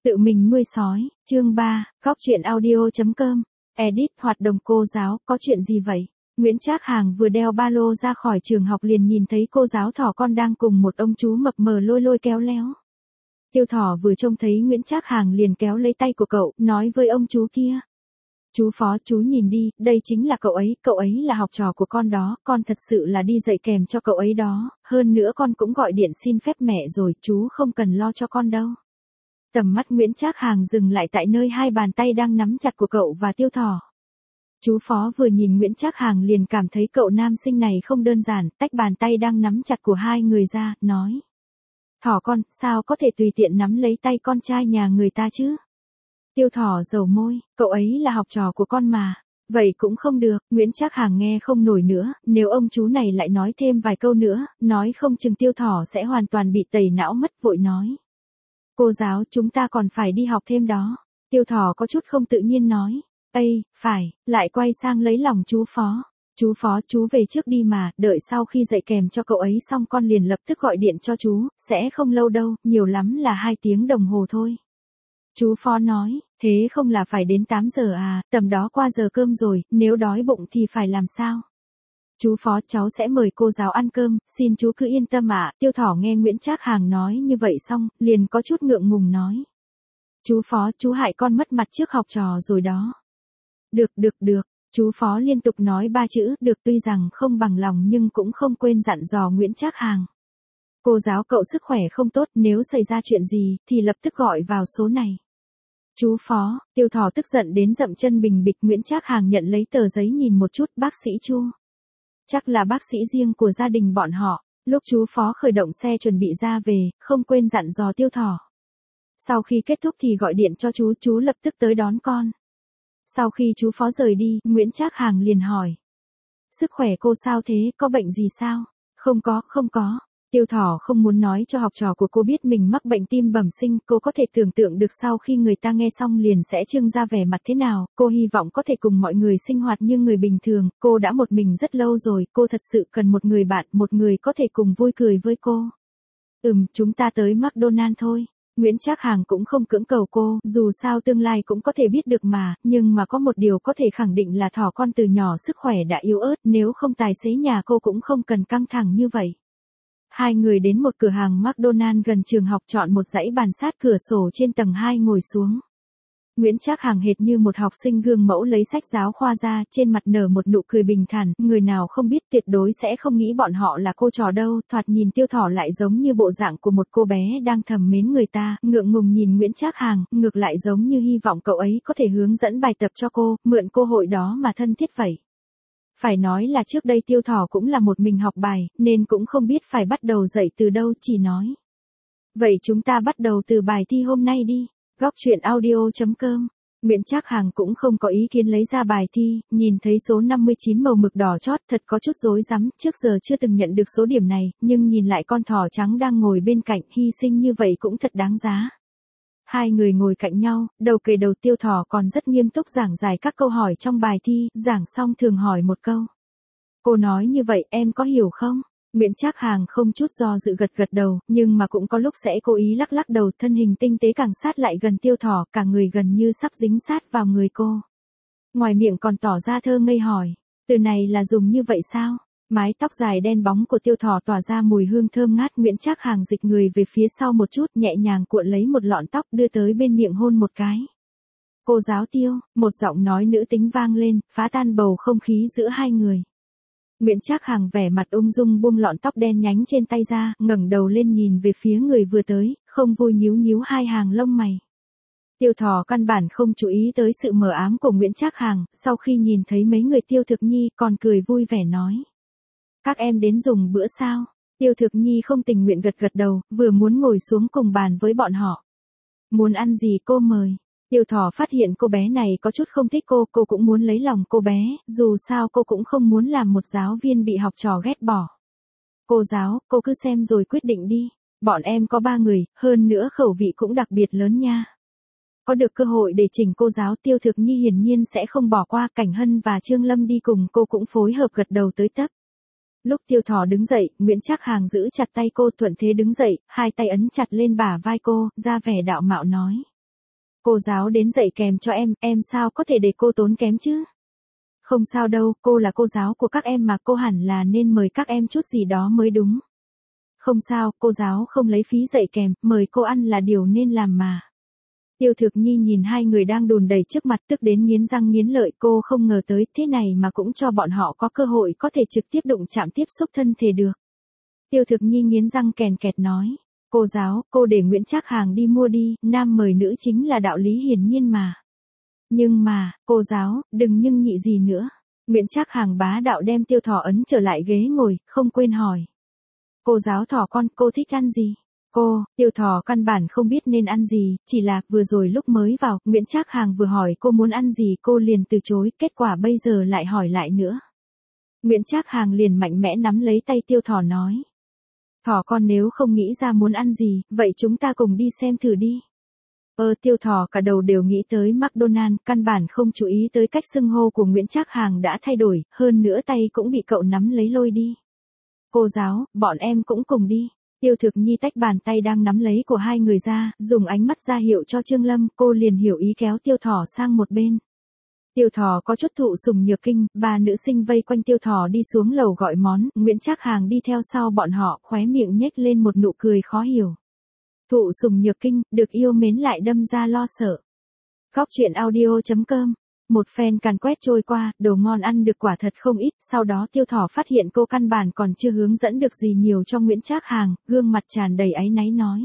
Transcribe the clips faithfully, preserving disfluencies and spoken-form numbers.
Tự mình nuôi sói, chương ba, góc truyện audio.com, edit hoạt động cô giáo, có chuyện gì vậy? Nguyễn Trác Hàng vừa đeo ba lô ra khỏi trường học liền nhìn thấy cô giáo thỏ con đang cùng một ông chú mập mờ lôi lôi kéo léo. Tiêu Thỏ vừa trông thấy Nguyễn Trác Hàng liền kéo lấy tay của cậu, nói với ông chú kia. Chú Phó, chú nhìn đi, đây chính là cậu ấy, cậu ấy là học trò của con đó, con thật sự là đi dạy kèm cho cậu ấy đó, hơn nữa con cũng gọi điện xin phép mẹ rồi, chú không cần lo cho con đâu. Tầm mắt Nguyễn Trác Hàng dừng lại tại nơi hai bàn tay đang nắm chặt của cậu và Tiêu Thỏ. Chú Phó vừa nhìn Nguyễn Trác Hàng liền cảm thấy cậu nam sinh này không đơn giản, tách bàn tay đang nắm chặt của hai người ra, nói. Thỏ con, sao có thể tùy tiện nắm lấy tay con trai nhà người ta chứ? Tiêu Thỏ dầu môi, cậu ấy là học trò của con mà. Vậy cũng không được, Nguyễn Trác Hàng nghe không nổi nữa, nếu ông chú này lại nói thêm vài câu nữa, nói không chừng Tiêu Thỏ sẽ hoàn toàn bị tẩy não mất, vội nói. Cô giáo, chúng ta còn phải đi học thêm đó. Tiêu Thỏ có chút không tự nhiên nói. Ây, phải, lại quay sang lấy lòng chú Phó. Chú Phó, chú về trước đi mà, đợi sau khi dạy kèm cho cậu ấy xong con liền lập tức gọi điện cho chú, sẽ không lâu đâu, nhiều lắm là hai tiếng đồng hồ thôi. Chú Phó nói, thế không là phải đến tám giờ à, tầm đó qua giờ cơm rồi, nếu đói bụng thì phải làm sao? Chú Phó, cháu sẽ mời cô giáo ăn cơm, xin chú cứ yên tâm ạ. Tiêu Thỏ nghe Nguyễn Trác Hàng nói như vậy xong, liền có chút ngượng ngùng nói. Chú Phó, chú hại con mất mặt trước học trò rồi đó. Được, được, được. Chú Phó liên tục nói ba chữ, được, tuy rằng không bằng lòng nhưng cũng không quên dặn dò Nguyễn Trác Hàng. Cô giáo, cậu sức khỏe không tốt, nếu xảy ra chuyện gì, thì lập tức gọi vào số này. Chú Phó, Tiêu Thỏ tức giận đến dậm chân bình bịch. Nguyễn Trác Hàng nhận lấy tờ giấy nhìn một chút, bác sĩ Chu. Chắc là bác sĩ riêng của gia đình bọn họ. Lúc chú Phó khởi động xe chuẩn bị ra về, không quên dặn dò Tiêu Thỏ. Sau khi kết thúc thì gọi điện cho chú, chú lập tức tới đón con. Sau khi chú Phó rời đi, Nguyễn Trác Hàng liền hỏi. Sức khỏe cô sao thế, có bệnh gì sao? Không có, không có. Tiêu Thỏ không muốn nói cho học trò của cô biết mình mắc bệnh tim bẩm sinh, cô có thể tưởng tượng được sau khi người ta nghe xong liền sẽ trưng ra vẻ mặt thế nào, cô hy vọng có thể cùng mọi người sinh hoạt như người bình thường, cô đã một mình rất lâu rồi, cô thật sự cần một người bạn, một người có thể cùng vui cười với cô. Ừm, chúng ta tới McDonald thôi. Nguyễn Trác Hàng cũng không cưỡng cầu cô, dù sao tương lai cũng có thể biết được mà, nhưng mà có một điều có thể khẳng định là Thỏ con từ nhỏ sức khỏe đã yếu ớt, nếu không tài xế nhà cô cũng không cần căng thẳng như vậy. Hai người đến một cửa hàng McDonald gần trường học, chọn một dãy bàn sát cửa sổ trên tầng hai ngồi xuống. Nguyễn Trác Hàng hệt như một học sinh gương mẫu lấy sách giáo khoa ra, trên mặt nở một nụ cười bình thản, người nào không biết tuyệt đối sẽ không nghĩ bọn họ là cô trò đâu, thoạt nhìn Tiêu Thỏ lại giống như bộ dạng của một cô bé đang thầm mến người ta, ngượng ngùng nhìn Nguyễn Trác Hàng, ngược lại giống như hy vọng cậu ấy có thể hướng dẫn bài tập cho cô, mượn cơ hội đó mà thân thiết vậy. Phải nói là trước đây Tiêu Thỏ cũng là một mình học bài, nên cũng không biết phải bắt đầu dạy từ đâu, chỉ nói. Vậy chúng ta bắt đầu từ bài thi hôm nay đi. Góc truyện audio.com. Nguyễn Trác Hàng cũng không có ý kiến lấy ra bài thi, nhìn thấy số năm mươi chín màu mực đỏ chót thật có chút rối rắm, trước giờ chưa từng nhận được số điểm này, nhưng nhìn lại con thỏ trắng đang ngồi bên cạnh, hy sinh như vậy cũng thật đáng giá. Hai người ngồi cạnh nhau, đầu kề đầu. Tiêu Thỏ còn rất nghiêm túc giảng giải các câu hỏi trong bài thi, giảng xong thường hỏi một câu. Cô nói như vậy em có hiểu không? Nguyễn Trác Hàng không chút do dự gật gật đầu, nhưng mà cũng có lúc sẽ cố ý lắc lắc đầu, thân hình tinh tế càng sát lại gần Tiêu Thỏ, cả người gần như sắp dính sát vào người cô. Ngoài miệng còn tỏ ra thơ ngây hỏi, từ này là dùng như vậy sao? Mái tóc dài đen bóng của Tiêu Thỏ tỏa ra mùi hương thơm ngát. Nguyễn Trác Hàng dịch người về phía sau một chút, nhẹ nhàng cuộn lấy một lọn tóc đưa tới bên miệng hôn một cái. Cô giáo Tiêu, một giọng nói nữ tính vang lên, phá tan bầu không khí giữa hai người. Nguyễn Trác Hàng vẻ mặt ung dung buông lọn tóc đen nhánh trên tay ra, ngẩng đầu lên nhìn về phía người vừa tới, không vui nhíu nhíu hai hàng lông mày. Tiêu Thỏ căn bản không chú ý tới sự mờ ám của Nguyễn Trác Hàng, sau khi nhìn thấy mấy người Tiêu Thực Nhi còn cười vui vẻ nói. Các em đến dùng bữa sao? Tiêu Thực Nhi không tình nguyện gật gật đầu, vừa muốn ngồi xuống cùng bàn với bọn họ. Muốn ăn gì cô mời. Tiêu Thỏ phát hiện cô bé này có chút không thích cô, cô cũng muốn lấy lòng cô bé, dù sao cô cũng không muốn làm một giáo viên bị học trò ghét bỏ. Cô giáo, cô cứ xem rồi quyết định đi, bọn em có ba người, hơn nữa khẩu vị cũng đặc biệt lớn nha. Có được cơ hội để chỉnh cô giáo, Tiêu Thực Nhi hiển nhiên sẽ không bỏ qua. Cảnh Hân và Trương Lâm đi cùng cô cũng phối hợp gật đầu tới tấp. Lúc Tiêu Thỏ đứng dậy, Nguyễn Trác Hàng giữ chặt tay cô, thuận thế đứng dậy, hai tay ấn chặt lên bả vai cô, ra vẻ đạo mạo nói. Cô giáo đến dạy kèm cho em, em sao có thể để cô tốn kém chứ? Không sao đâu, cô là cô giáo của các em mà, cô hẳn là nên mời các em chút gì đó mới đúng. Không sao, cô giáo không lấy phí dạy kèm, mời cô ăn là điều nên làm mà. Tiêu Thực Nhi nhìn hai người đang đùn đẩy trước mặt tức đến nghiến răng nghiến lợi, cô không ngờ tới thế này mà cũng cho bọn họ có cơ hội có thể trực tiếp đụng chạm tiếp xúc thân thể được. Tiêu Thực Nhi nghiến răng kèn kẹt nói, cô giáo, cô để Nguyễn Trác Hàng đi mua đi, nam mời nữ chính là đạo lý hiển nhiên mà. Nhưng mà, cô giáo, đừng nhưng nhị gì nữa. Nguyễn Trác Hàng bá đạo đem Tiêu Thỏ ấn trở lại ghế ngồi, không quên hỏi. Cô giáo Thỏ con, cô thích ăn gì? Cô, Tiêu Thỏ căn bản không biết nên ăn gì, chỉ là vừa rồi lúc mới vào, Nguyễn Trác Hàng vừa hỏi cô muốn ăn gì cô liền từ chối, kết quả bây giờ lại hỏi lại nữa. Nguyễn Trác Hàng liền mạnh mẽ nắm lấy tay Tiêu Thỏ nói. Thỏ con nếu không nghĩ ra muốn ăn gì, vậy chúng ta cùng đi xem thử đi. Ờ Tiêu Thỏ cả đầu đều nghĩ tới McDonald, căn bản không chú ý tới cách xưng hô của Nguyễn Trác Hàng đã thay đổi, hơn nữa tay cũng bị cậu nắm lấy lôi đi. Cô giáo, bọn em cũng cùng đi. Tiêu Thực Nhi tách bàn tay đang nắm lấy của hai người ra, dùng ánh mắt ra hiệu cho Trương Lâm, cô liền hiểu ý kéo Tiêu Thỏ sang một bên. Tiêu Thỏ có chút thụ sủng nhược kinh, ba nữ sinh vây quanh Tiêu Thỏ đi xuống lầu gọi món, Nguyễn Trác Hàng đi theo sau bọn họ, khóe miệng nhếch lên một nụ cười khó hiểu. Thụ sủng nhược kinh, được yêu mến lại đâm ra lo sợ. Góc truyện audio chấm com. Một phen càn quét trôi qua, đồ ngon ăn được quả thật không ít, sau đó Tiêu Thỏ phát hiện cô căn bản còn chưa hướng dẫn được gì nhiều cho Nguyễn Trác Hàng, gương mặt tràn đầy áy náy nói.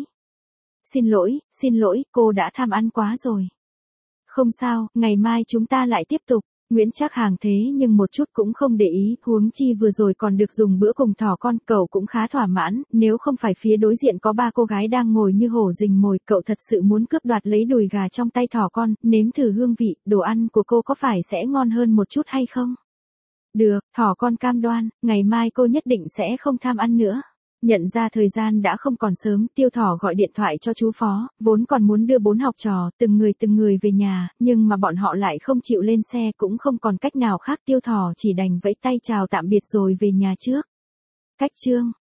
Xin lỗi, xin lỗi, cô đã tham ăn quá rồi. Không sao, ngày mai chúng ta lại tiếp tục. Nguyễn Trác Hàng thế nhưng một chút cũng không để ý, huống chi vừa rồi còn được dùng bữa cùng Thỏ con, cậu cũng khá thỏa mãn, nếu không phải phía đối diện có ba cô gái đang ngồi như hổ rình mồi, cậu thật sự muốn cướp đoạt lấy đùi gà trong tay Thỏ con, nếm thử hương vị, đồ ăn của cô có phải sẽ ngon hơn một chút hay không? Được, Thỏ con cam đoan, ngày mai cô nhất định sẽ không tham ăn nữa. Nhận ra thời gian đã không còn sớm, Tiêu Thỏ gọi điện thoại cho chú phó, vốn còn muốn đưa bốn học trò, từng người từng người về nhà, nhưng mà bọn họ lại không chịu lên xe cũng không còn cách nào khác, Tiêu Thỏ chỉ đành vẫy tay chào tạm biệt rồi về nhà trước. Cách chương